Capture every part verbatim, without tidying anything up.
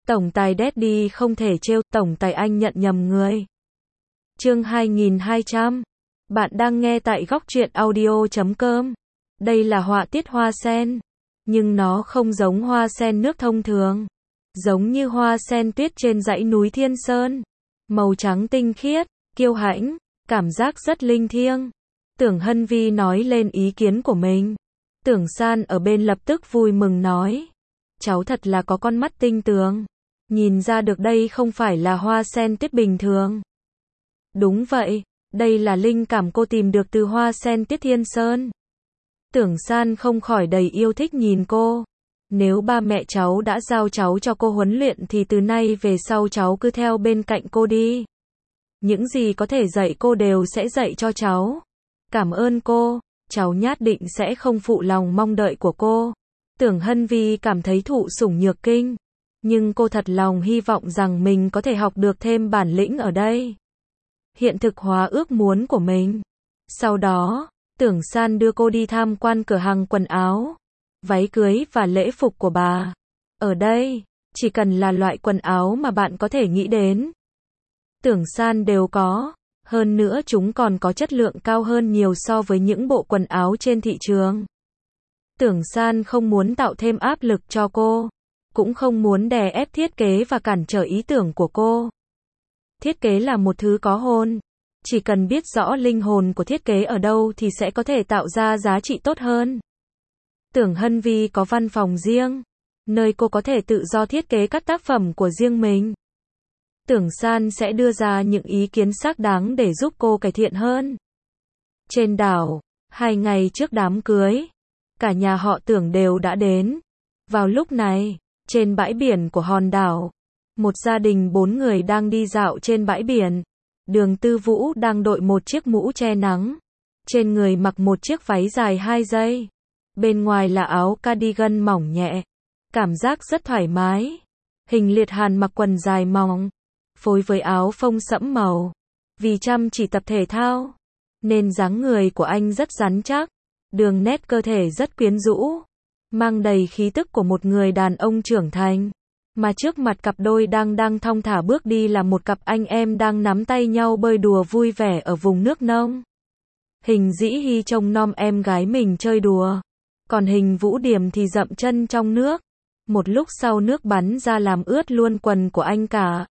Tổng tài Daddy không thể trêu, tổng tài anh nhận nhầm người. Chương hai nghìn hai trăm. Bạn đang nghe tại góc truyện audio chấm com. Đây là họa tiết hoa sen, nhưng nó không giống hoa sen nước thông thường, giống như hoa sen tuyết trên dãy núi Thiên Sơn, màu trắng tinh khiết, kiêu hãnh, cảm giác rất linh thiêng. Tưởng Hân Vi nói lên ý kiến của mình. Tưởng San ở bên lập tức vui mừng nói, cháu thật là có con mắt tinh tường, nhìn ra được đây không phải là hoa sen tuyết bình thường. Đúng vậy, đây là linh cảm cô tìm được từ hoa sen tuyết Thiên Sơn. Tưởng San không khỏi đầy yêu thích nhìn cô. Nếu ba mẹ cháu đã giao cháu cho cô huấn luyện thì từ nay về sau cháu cứ theo bên cạnh cô đi. Những gì có thể dạy cô đều sẽ dạy cho cháu. Cảm ơn cô, cháu nhất định sẽ không phụ lòng mong đợi của cô. Tưởng Hân Vi cảm thấy thụ sủng nhược kinh, nhưng cô thật lòng hy vọng rằng mình có thể học được thêm bản lĩnh ở đây, hiện thực hóa ước muốn của mình. Sau đó, Tưởng San đưa cô đi tham quan cửa hàng quần áo, váy cưới và lễ phục của bà. Ở đây, chỉ cần là loại quần áo mà bạn có thể nghĩ đến, Tưởng San đều có. Hơn nữa chúng còn có chất lượng cao hơn nhiều so với những bộ quần áo trên thị trường. Tưởng San không muốn tạo thêm áp lực cho cô, cũng không muốn đè ép thiết kế và cản trở ý tưởng của cô. Thiết kế là một thứ có hồn, chỉ cần biết rõ linh hồn của thiết kế ở đâu thì sẽ có thể tạo ra giá trị tốt hơn. Tưởng Hân Vi có văn phòng riêng, nơi cô có thể tự do thiết kế các tác phẩm của riêng mình. Tưởng San sẽ đưa ra những ý kiến xác đáng để giúp cô cải thiện hơn. Trên đảo, hai ngày trước đám cưới, cả nhà họ Tưởng đều đã đến. Vào lúc này, trên bãi biển của hòn đảo, một gia đình bốn người đang đi dạo trên bãi biển. Đường Tư Vũ đang đội một chiếc mũ che nắng, trên người mặc một chiếc váy dài hai dây, bên ngoài là áo cardigan mỏng nhẹ, cảm giác rất thoải mái. Hình Liệt Hàn mặc quần dài mỏng, phối với áo phông sẫm màu. Vì chăm chỉ tập thể thao, nên dáng người của anh rất rắn chắc, đường nét cơ thể rất quyến rũ, mang đầy khí tức của một người đàn ông trưởng thành. Mà trước mặt cặp đôi đang đang thong thả bước đi là một cặp anh em đang nắm tay nhau bơi đùa vui vẻ ở vùng nước nông. Hình Dĩ Hi trông nom em gái mình chơi đùa, còn Hình Vũ Điềm thì dậm chân trong nước. Một lúc sau nước bắn ra làm ướt luôn quần của anh cả.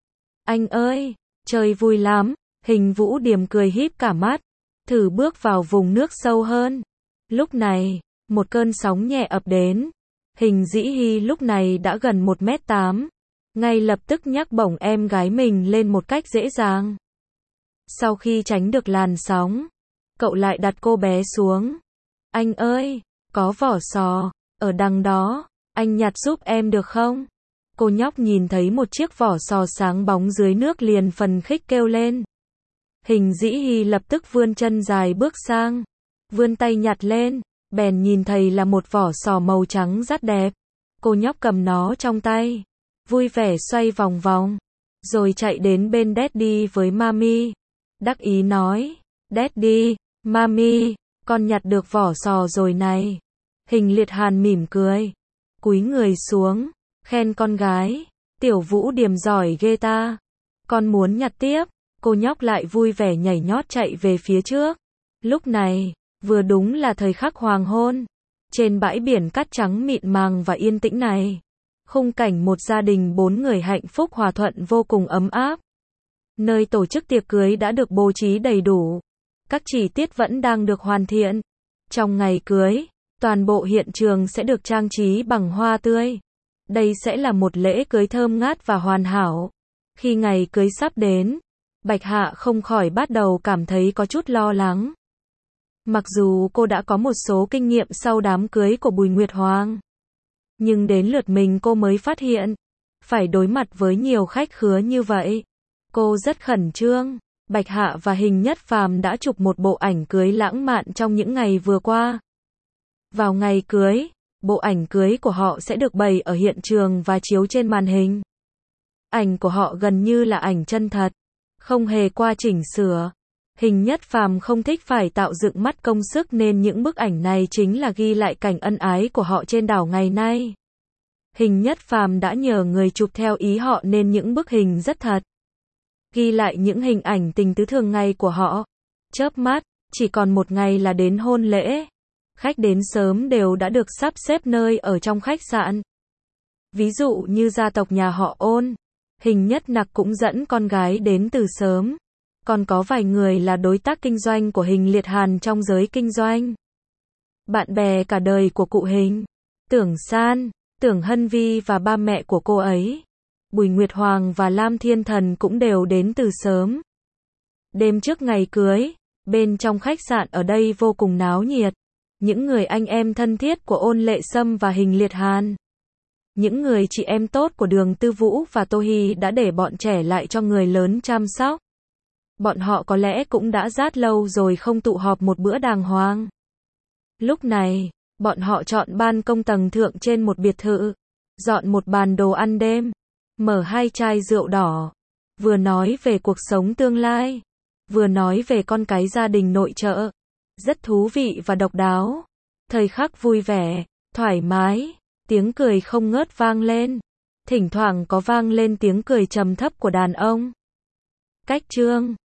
Anh ơi, chơi vui lắm. Hình Vũ Điềm cười híp cả mắt, thử bước vào vùng nước sâu hơn. Lúc này, một cơn sóng nhẹ ập đến. Hình Dĩ Hi lúc này đã gần một mét tám, ngay lập tức nhắc bổng em gái mình lên một cách dễ dàng. Sau khi tránh được làn sóng, cậu lại đặt cô bé xuống. Anh ơi, có vỏ sò ở đằng đó, anh nhặt giúp em được không? Cô nhóc nhìn thấy một chiếc vỏ sò sáng bóng dưới nước liền phần khích kêu lên. Hình Dĩ Hi lập tức vươn chân dài bước sang, vươn tay nhặt lên, bèn nhìn thấy là một vỏ sò màu trắng rất đẹp. Cô nhóc cầm nó trong tay, vui vẻ xoay vòng vòng, rồi chạy đến bên Daddy với Mami. Đắc ý nói, Daddy, Mami, con nhặt được vỏ sò rồi này. Hình Liệt Hàn mỉm cười, cúi người xuống, khen con gái, Tiểu Vũ Điềm giỏi ghê ta. Con muốn nhặt tiếp. Cô nhóc lại vui vẻ nhảy nhót chạy về phía trước. Lúc này, vừa đúng là thời khắc hoàng hôn. Trên bãi biển cát trắng mịn màng và yên tĩnh này, khung cảnh một gia đình bốn người hạnh phúc hòa thuận vô cùng ấm áp. Nơi tổ chức tiệc cưới đã được bố trí đầy đủ. Các chi tiết vẫn đang được hoàn thiện. Trong ngày cưới, toàn bộ hiện trường sẽ được trang trí bằng hoa tươi. Đây sẽ là một lễ cưới thơm ngát và hoàn hảo. Khi ngày cưới sắp đến, Bạch Hạ không khỏi bắt đầu cảm thấy có chút lo lắng. Mặc dù cô đã có một số kinh nghiệm sau đám cưới của Bùi Nguyệt Hoàng, nhưng đến lượt mình cô mới phát hiện, phải đối mặt với nhiều khách khứa như vậy. Cô rất khẩn trương. Bạch Hạ và Hình Nhất Phàm đã chụp một bộ ảnh cưới lãng mạn trong những ngày vừa qua. Vào ngày cưới, bộ ảnh cưới của họ sẽ được bày ở hiện trường và chiếu trên màn hình. Ảnh của họ gần như là ảnh chân thật, không hề qua chỉnh sửa. Hình Nhất Phàm không thích phải tạo dựng mắt công sức nên những bức ảnh này chính là ghi lại cảnh ân ái của họ trên đảo ngày nay. Hình Nhất Phàm đã nhờ người chụp theo ý họ nên những bức hình rất thật. Ghi lại những hình ảnh tình tứ thường ngày của họ. Chớp mắt, chỉ còn một ngày là đến hôn lễ. Khách đến sớm đều đã được sắp xếp nơi ở trong khách sạn. Ví dụ như gia tộc nhà họ Ôn, Hình Nhất Nặc cũng dẫn con gái đến từ sớm. Còn có vài người là đối tác kinh doanh của Hình Liệt Hàn trong giới kinh doanh. Bạn bè cả đời của cụ Hình, Tưởng San, Tưởng Hân Vi và ba mẹ của cô ấy, Bùi Nguyệt Hoàng và Lam Thiên Thần cũng đều đến từ sớm. Đêm trước ngày cưới, bên trong khách sạn ở đây vô cùng náo nhiệt. Những người anh em thân thiết của Ôn Lệ Sâm và Hình Liệt Hàn, những người chị em tốt của Đường Tư Vũ và Tô Hi đã để bọn trẻ lại cho người lớn chăm sóc. Bọn họ có lẽ cũng đã rất lâu rồi không tụ họp một bữa đàng hoàng. Lúc này, bọn họ chọn ban công tầng thượng trên một biệt thự, dọn một bàn đồ ăn đêm, mở hai chai rượu đỏ, vừa nói về cuộc sống tương lai, vừa nói về con cái gia đình nội trợ. Rất thú vị và độc đáo. Thời khắc vui vẻ, thoải mái, tiếng cười không ngớt vang lên. Thỉnh thoảng có vang lên tiếng cười trầm thấp của đàn ông. Cách chương